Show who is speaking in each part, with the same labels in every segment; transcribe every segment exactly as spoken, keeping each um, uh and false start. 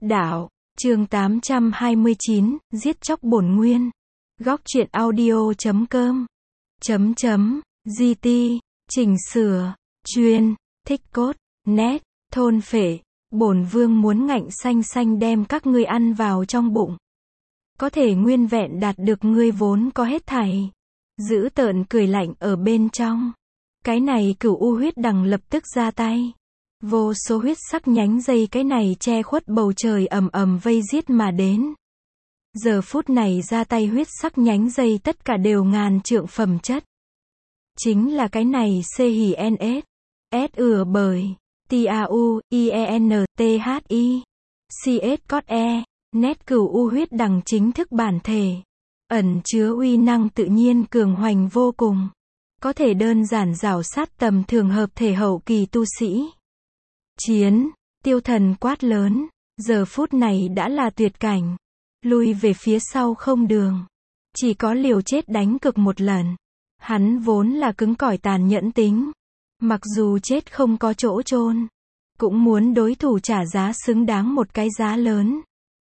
Speaker 1: Đạo, chương tám trăm hai mươi chín, giết chóc bổn nguyên. Góc truyện audio chấm com. Chấm chấm, giê tê, chỉnh sửa, chuyên, thích cốt, nét, thôn phệ, bổn vương muốn ngạnh xanh xanh đem các ngươi ăn vào trong bụng. Có thể nguyên vẹn đạt được ngươi vốn có hết thảy. Dữ tợn cười lạnh ở bên trong. Cái này cửu u huyết đằng lập tức ra tay. Vô số huyết sắc nhánh dây cái này che khuất bầu trời ầm ầm vây giết mà đến. Giờ phút này ra tay huyết sắc nhánh dây tất cả đều ngàn trượng phẩm chất. Chính là cái này C H N S. S ừa bởi. T A U, I E N, T H I. C S cốt E. Nét cửu u huyết đằng chính thức bản thể. Ẩn chứa uy năng tự nhiên cường hoành vô cùng. Có thể đơn giản rảo sát tầm thường hợp thể hậu kỳ tu sĩ. Chiến, tiêu thần quát lớn, giờ phút này đã là tuyệt cảnh. Lui về phía sau không đường. Chỉ có liều chết đánh cực một lần. Hắn vốn là cứng cỏi tàn nhẫn tính. Mặc dù chết không có chỗ chôn, cũng muốn đối thủ trả giá xứng đáng một cái giá lớn.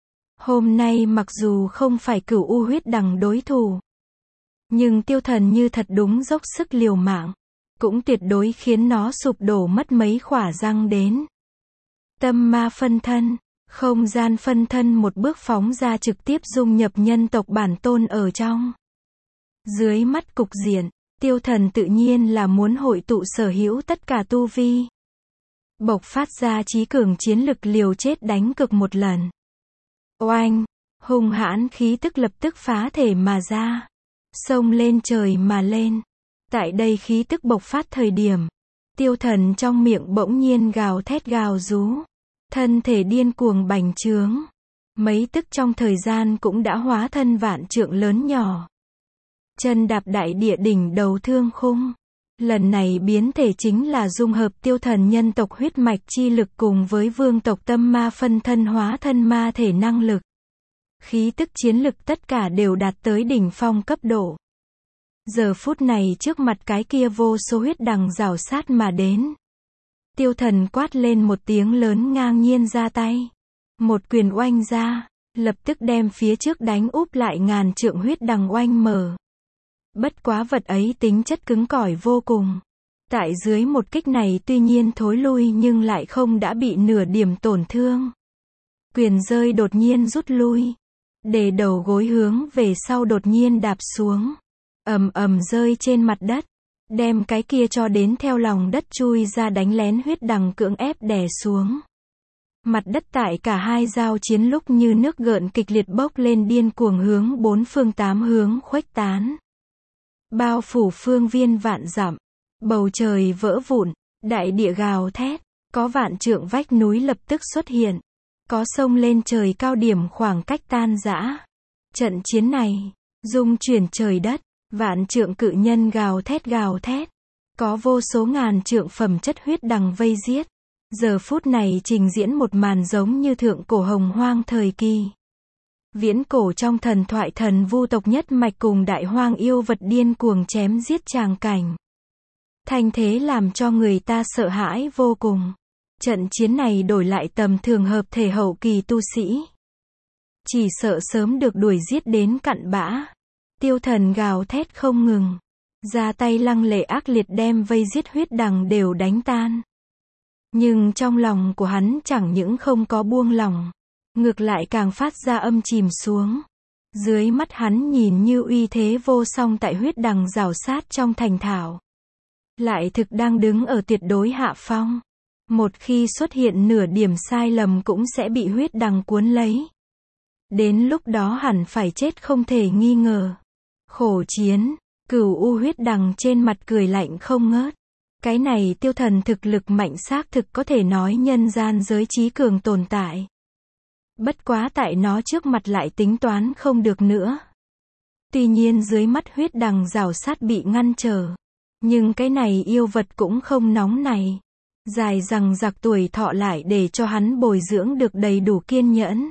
Speaker 1: Hôm nay mặc dù không phải cửu u huyết đằng đối thủ, nhưng tiêu thần như thật đúng dốc sức liều mạng, cũng tuyệt đối khiến nó sụp đổ mất mấy khỏa răng đến. Tâm ma phân thân, không gian phân thân một bước phóng ra trực tiếp dung nhập nhân tộc bản tôn ở trong. Dưới mắt cục diện, tiêu thần tự nhiên là muốn hội tụ sở hữu tất cả tu vi. Bộc phát ra chí cường chiến lực liều chết đánh cực một lần. Oanh, hung hãn khí tức lập tức phá thể mà ra. Xông lên trời mà lên. Tại đây khí tức bộc phát thời điểm, tiêu thần trong miệng bỗng nhiên gào thét gào rú. Thân thể điên cuồng bành trướng. Mấy tức trong thời gian cũng đã hóa thân vạn trượng lớn nhỏ. Chân đạp đại địa đỉnh đầu thương khung. Lần này biến thể chính là dung hợp tiêu thần nhân tộc huyết mạch chi lực cùng với vương tộc tâm ma phân thân hóa thân ma thể năng lực. Khí tức chiến lực tất cả đều đạt tới đỉnh phong cấp độ. Giờ phút này trước mặt cái kia vô số huyết đằng rảo sát mà đến. Tiêu thần quát lên một tiếng lớn ngang nhiên ra tay. Một quyền oanh ra, lập tức đem phía trước đánh úp lại ngàn trượng huyết đằng oanh mở. Bất quá vật ấy tính chất cứng cỏi vô cùng. Tại dưới một kích này tuy nhiên thối lui nhưng lại không đã bị nửa điểm tổn thương. Quyền rơi đột nhiên rút lui. Để đầu gối hướng về sau đột nhiên đạp xuống. Ầm ầm rơi trên mặt đất. Đem cái kia cho đến theo lòng đất chui ra đánh lén huyết đằng cưỡng ép đè xuống. Mặt đất tại cả hai giao chiến lúc như nước gợn kịch liệt bốc lên điên cuồng hướng bốn phương tám hướng khuếch tán. Bao phủ phương viên vạn dặm. Bầu trời vỡ vụn, đại địa gào thét, có vạn trượng vách núi lập tức xuất hiện. Có sông lên trời cao điểm khoảng cách tan rã. Trận chiến này, dung chuyển trời đất, vạn trượng cự nhân gào thét gào thét. Có vô số ngàn trượng phẩm chất huyết đằng vây giết. Giờ phút này trình diễn một màn giống như thượng cổ hồng hoang thời kỳ. Viễn cổ trong thần thoại thần vu tộc nhất mạch cùng đại hoang yêu vật điên cuồng chém giết tràng cảnh. Thanh thế làm cho người ta sợ hãi vô cùng. Trận chiến này đổi lại tầm thường hợp thể hậu kỳ tu sĩ. Chỉ sợ sớm được đuổi giết đến cặn bã. Tiêu thần gào thét không ngừng. Ra tay lăng lệ ác liệt đem vây giết huyết đằng đều đánh tan. Nhưng trong lòng của hắn chẳng những không có buông lỏng. Ngược lại càng phát ra âm chìm xuống. Dưới mắt hắn nhìn như uy thế vô song tại huyết đằng rảo sát trong thành thảo. Lại thực đang đứng ở tuyệt đối hạ phong. Một khi xuất hiện nửa điểm sai lầm cũng sẽ bị huyết đằng cuốn lấy. Đến lúc đó hẳn phải chết không thể nghi ngờ. Khổ chiến, cửu u huyết đằng trên mặt cười lạnh không ngớt. Cái này tiêu thần thực lực mạnh xác thực có thể nói nhân gian giới trí cường tồn tại. Bất quá tại nó trước mặt lại tính toán không được nữa. Tuy nhiên dưới mắt huyết đằng rảo sát bị ngăn trở. Nhưng cái này yêu vật cũng không nóng này. Dài rằng giặc tuổi thọ lại để cho hắn bồi dưỡng được đầy đủ kiên nhẫn.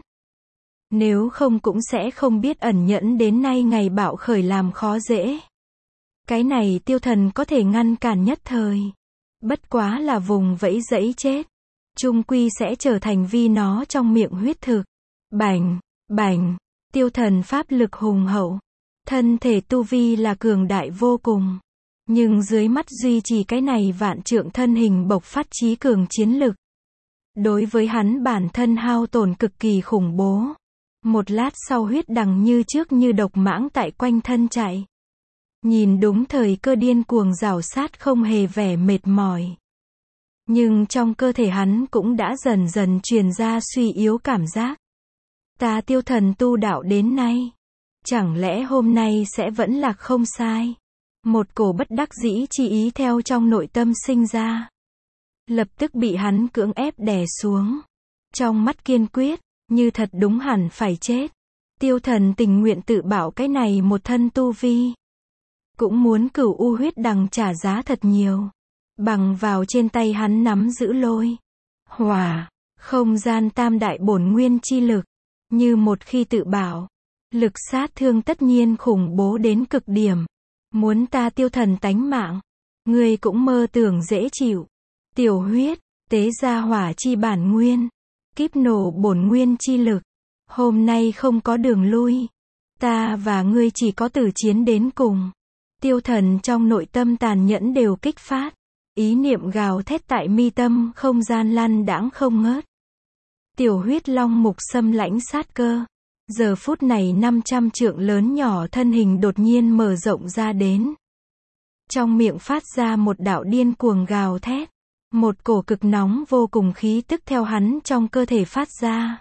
Speaker 1: Nếu không cũng sẽ không biết ẩn nhẫn đến nay ngày bạo khởi làm khó dễ. Cái này tiêu thần có thể ngăn cản nhất thời. Bất quá là vùng vẫy dẫy chết. chung quy sẽ trở thành vi nó trong miệng huyết thực. Bành, bành, tiêu thần pháp lực hùng hậu. Thân thể tu vi là cường đại vô cùng. Nhưng dưới mắt duy trì cái này vạn trượng thân hình bộc phát trí cường chiến lực. Đối với hắn bản thân hao tổn cực kỳ khủng bố. Một lát sau huyết đằng như trước như độc mãng tại quanh thân chạy. Nhìn đúng thời cơ điên cuồng rào sát không hề vẻ mệt mỏi. Nhưng trong cơ thể hắn cũng đã dần dần truyền ra suy yếu cảm giác. Ta tiêu thần tu đạo đến nay. Chẳng lẽ hôm nay sẽ vẫn là không sai? Một cổ bất đắc dĩ chi ý theo trong nội tâm sinh ra. Lập tức bị hắn cưỡng ép đè xuống. Trong mắt kiên quyết, như thật đúng hẳn phải chết. Tiêu thần tình nguyện tự bảo cái này một thân tu vi. Cũng muốn cửu u huyết đằng trả giá thật nhiều. Bằng vào trên tay hắn nắm giữ lôi, hỏa, không gian tam đại bổn nguyên chi lực. Như một khi tự bảo, lực sát thương tất nhiên khủng bố đến cực điểm. Muốn ta tiêu thần tánh mạng, ngươi cũng mơ tưởng dễ chịu. Tiểu huyết, tế ra hỏa chi bản nguyên, kíp nổ bổn nguyên chi lực. Hôm nay không có đường lui. Ta và ngươi chỉ có tử chiến đến cùng. Tiêu thần trong nội tâm tàn nhẫn đều kích phát. Ý niệm gào thét tại mi tâm không gian lăn đãng không ngớt. Tiểu huyết long mục xâm lãnh sát cơ. Giờ phút này năm trăm trượng lớn nhỏ thân hình đột nhiên mở rộng ra đến. Trong miệng phát ra một đạo điên cuồng gào thét. Một cổ cực nóng vô cùng khí tức theo hắn trong cơ thể phát ra.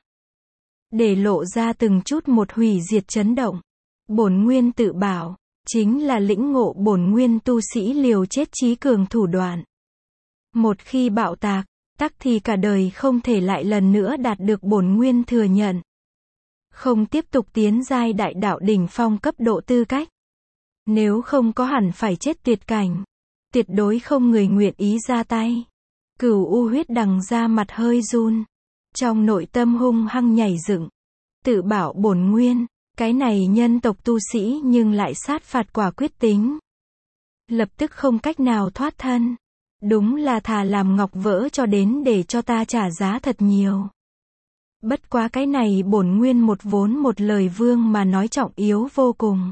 Speaker 1: Để lộ ra từng chút một hủy diệt chấn động. Bổn nguyên tự bảo, chính là lĩnh ngộ bổn nguyên tu sĩ liều chết chí cường thủ đoạn. Một khi bạo tạc, tắc thì cả đời không thể lại lần nữa đạt được bổn nguyên thừa nhận. Không tiếp tục tiến giai đại đạo đỉnh phong cấp độ tư cách. Nếu không có hẳn phải chết tuyệt cảnh. Tuyệt đối không người nguyện ý ra tay. Cửu u huyết đằng ra mặt hơi run. Trong nội tâm hung hăng nhảy dựng. Tự bảo bổn nguyên. Cái này nhân tộc tu sĩ nhưng lại sát phạt quả quyết tính. Lập tức không cách nào thoát thân. Đúng là thà làm ngọc vỡ cho đến để cho ta trả giá thật nhiều. Bất quá cái này bổn nguyên một vốn một lời vương mà nói trọng yếu vô cùng.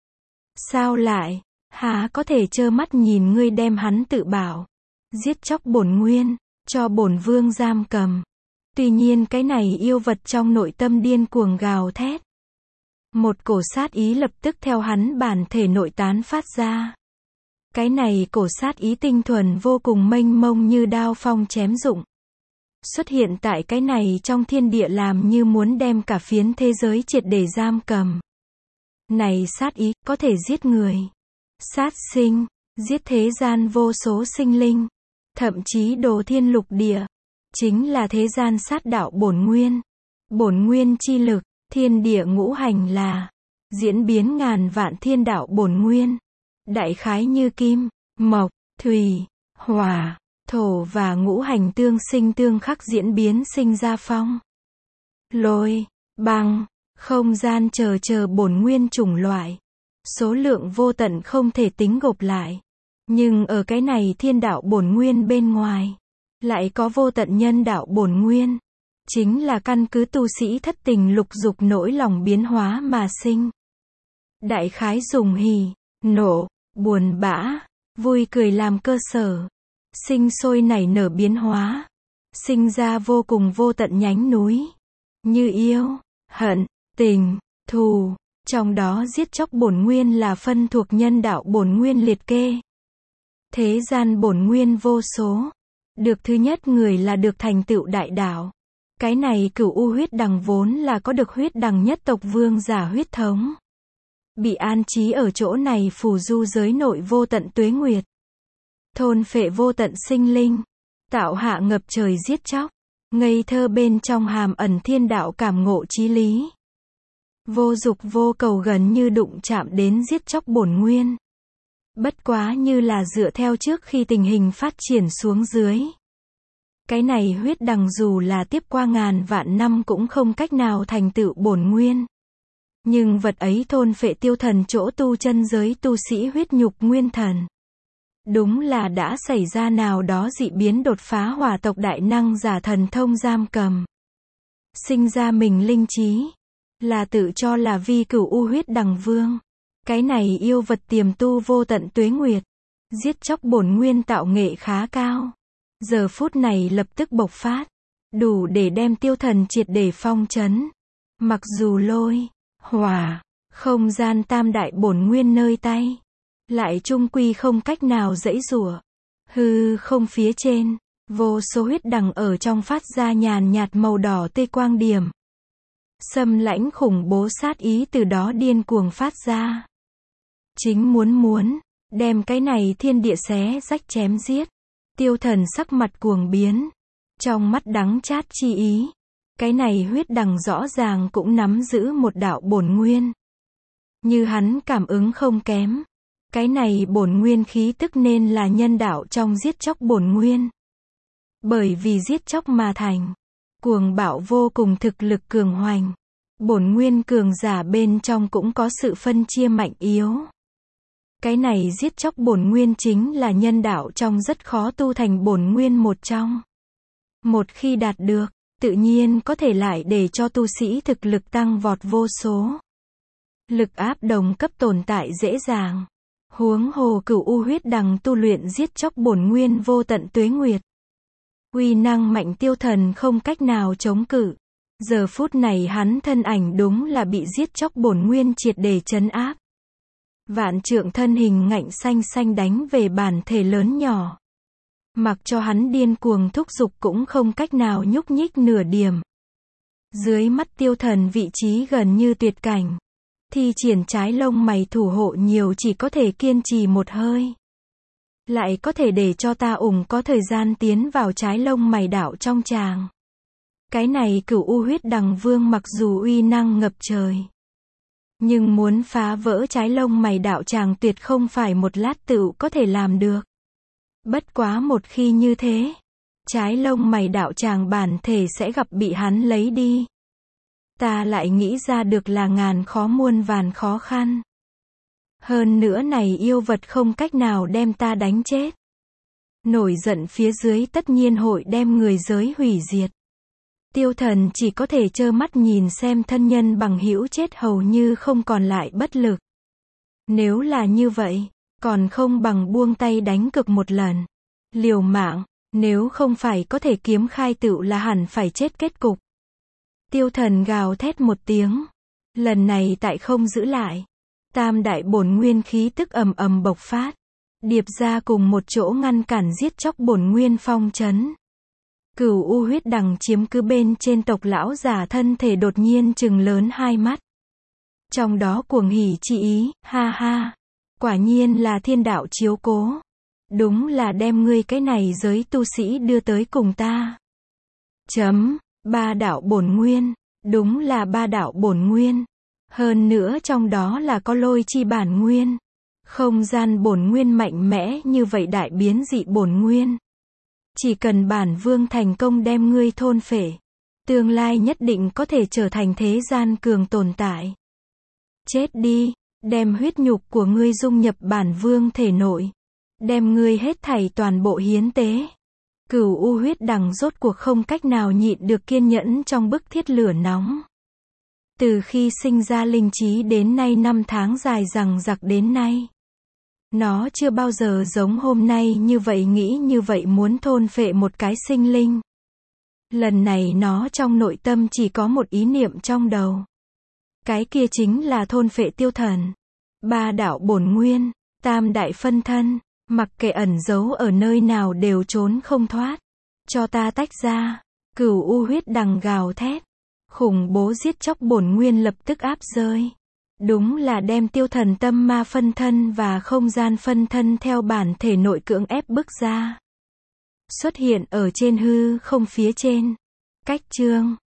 Speaker 1: Sao lại, há có thể trơ mắt nhìn ngươi đem hắn tự bảo. Giết chóc bổn nguyên, cho bổn vương giam cầm. Tuy nhiên cái này yêu vật trong nội tâm điên cuồng gào thét. Một cổ sát ý lập tức theo hắn bản thể nội tán phát ra. Cái này cổ sát ý tinh thuần vô cùng mênh mông như đao phong chém rụng. Xuất hiện tại cái này trong thiên địa làm như muốn đem cả phiến thế giới triệt để giam cầm. Này sát ý, có thể giết người. Sát sinh, giết thế gian vô số sinh linh. Thậm chí đồ thiên lục địa. Chính là thế gian sát đạo bổn nguyên. Bổn nguyên chi lực, thiên địa ngũ hành là. Diễn biến ngàn vạn thiên đạo bổn nguyên. Đại khái như kim, mộc, thủy, hỏa, thổ và ngũ hành tương sinh tương khắc diễn biến sinh ra phong, lôi, băng, không gian chờ chờ bổn nguyên chủng loại. Số lượng vô tận không thể tính gộp lại. Nhưng ở cái này thiên đạo bổn nguyên bên ngoài, lại có vô tận nhân đạo bổn nguyên. Chính là căn cứ tu sĩ thất tình lục dục nỗi lòng biến hóa mà sinh. Đại khái dùng hỉ, nộ, buồn bã, vui cười làm cơ sở. Sinh sôi nảy nở biến hóa. Sinh ra vô cùng vô tận nhánh núi. Như yêu, hận, tình, thù. Trong đó giết chóc bổn nguyên là phân thuộc nhân đạo bổn nguyên liệt kê. Thế gian bổn nguyên vô số. Được thứ nhất người là được thành tựu đại đạo. Cái này cửu u huyết đằng vốn là có được huyết đằng nhất tộc vương giả huyết thống. Bị an trí ở chỗ này phù du giới nội vô tận tuế nguyệt. Thôn phệ vô tận sinh linh. Tạo hạ ngập trời giết chóc. Ngây thơ bên trong hàm ẩn thiên đạo cảm ngộ chí lý. Vô dục vô cầu gần như đụng chạm đến giết chóc bổn nguyên. Bất quá như là dựa theo trước khi tình hình phát triển xuống dưới. Cái này huyết đằng dù là tiếp qua ngàn vạn năm cũng không cách nào thành tựu bổn nguyên. Nhưng vật ấy thôn phệ tiêu thần chỗ tu chân giới tu sĩ huyết nhục nguyên thần. Đúng là đã xảy ra nào đó dị biến đột phá hỏa tộc đại năng giả thần thông giam cầm. Sinh ra mình linh trí. Là tự cho là vi cửu u huyết đằng vương. Cái này yêu vật tiềm tu vô tận tuế nguyệt. Giết chóc bổn nguyên tạo nghệ khá cao. Giờ phút này lập tức bộc phát. Đủ để đem tiêu thần triệt để phong trấn. Mặc dù lôi, hỏa, không gian tam đại bổn nguyên nơi tay. Lại chung quy không cách nào giãy giụa. Hư không phía trên. Vô số huyết đằng ở trong phát ra nhàn nhạt màu đỏ tê quang điểm. Xâm lãnh khủng bố sát ý từ đó điên cuồng phát ra. Chính muốn muốn, đem cái này thiên địa xé rách chém giết. Tiêu thần sắc mặt cuồng biến. Trong mắt đắng chát chi ý. Cái này huyết đằng rõ ràng cũng nắm giữ một đạo bổn nguyên. Như hắn cảm ứng không kém. Cái này bổn nguyên khí tức nên là nhân đạo trong giết chóc bổn nguyên. Bởi vì giết chóc mà thành. Cuồng bạo vô cùng thực lực cường hoành. Bổn nguyên cường giả bên trong cũng có sự phân chia mạnh yếu. Cái này giết chóc bổn nguyên chính là nhân đạo trong rất khó tu thành bổn nguyên một trong. Một khi đạt được, tự nhiên có thể lại để cho tu sĩ thực lực tăng vọt vô số. Lực áp đồng cấp tồn tại dễ dàng. Huống hồ cửu u huyết đằng tu luyện giết chóc bổn nguyên vô tận tuế nguyệt. Uy năng mạnh tiêu thần không cách nào chống cự. Giờ phút này hắn thân ảnh đúng là bị giết chóc bổn nguyên triệt để trấn áp. Vạn trượng thân hình ngạnh xanh xanh đánh về bản thể lớn nhỏ. Mặc cho hắn điên cuồng thúc giục cũng không cách nào nhúc nhích nửa điểm. Dưới mắt tiêu thần vị trí gần như tuyệt cảnh. Thi triển trái lông mày thủ hộ nhiều chỉ có thể kiên trì một hơi. Lại có thể để cho ta ủng có thời gian tiến vào trái lông mày đạo trong tràng. Cái này cửu u huyết đằng vương mặc dù uy năng ngập trời. Nhưng muốn phá vỡ trái lông mày đạo tràng tuyệt không phải một lát tựu có thể làm được. Bất quá một khi như thế, trái lông mày đạo tràng bản thể sẽ gặp bị hắn lấy đi. Ta lại nghĩ ra được là ngàn khó muôn vàn khó khăn. Hơn nữa này yêu vật không cách nào đem ta đánh chết. Nổi giận phía dưới tất nhiên hội đem người giới hủy diệt. Tiêu thần chỉ có thể trơ mắt nhìn xem thân nhân bằng hữu chết hầu như không còn lại bất lực. Nếu là như vậy, còn không bằng buông tay đánh cực một lần. Liều mạng, nếu không phải có thể kiếm khai tựu là hẳn phải chết kết cục. Tiêu thần gào thét một tiếng. Lần này tại không giữ lại. Tam đại bổn nguyên khí tức ầm ầm bộc phát. Điệp ra cùng một chỗ ngăn cản giết chóc bổn nguyên phong trấn. Cửu u huyết đằng chiếm cứ bên trên tộc lão giả thân thể đột nhiên trừng lớn hai mắt. Trong đó cuồng hỉ chi ý, ha ha. Quả nhiên là thiên đạo chiếu cố. Đúng là đem ngươi cái này giới tu sĩ đưa tới cùng ta. Chấm, ba đạo bổn nguyên. Đúng là ba đạo bổn nguyên. Hơn nữa trong đó là có lôi chi bản nguyên. Không gian bổn nguyên mạnh mẽ như vậy đại biến dị bổn nguyên. Chỉ cần bản vương thành công đem ngươi thôn phệ. Tương lai nhất định có thể trở thành thế gian cường tồn tại. Chết đi, đem huyết nhục của ngươi dung nhập bản vương thể nội. Đem ngươi hết thảy toàn bộ hiến tế. Cửu u huyết đằng rốt cuộc không cách nào nhịn được kiên nhẫn trong bức thiết lửa nóng. Từ khi sinh ra linh trí đến nay năm tháng dài dằng dặc đến nay. Nó chưa bao giờ giống hôm nay như vậy nghĩ như vậy muốn thôn phệ một cái sinh linh. Lần này nó trong nội tâm chỉ có một ý niệm trong đầu. Cái kia chính là thôn phệ tiêu thần. Ba đạo bổn nguyên, tam đại phân thân, mặc kệ ẩn giấu ở nơi nào đều trốn không thoát. Cho ta tách ra, cửu u huyết đằng gào thét. Khủng bố giết chóc bổn nguyên lập tức áp rơi. Đúng là đem tiêu thần tâm ma phân thân và không gian phân thân theo bản thể nội cưỡng ép bức ra. Xuất hiện ở trên hư không phía trên. Cách chương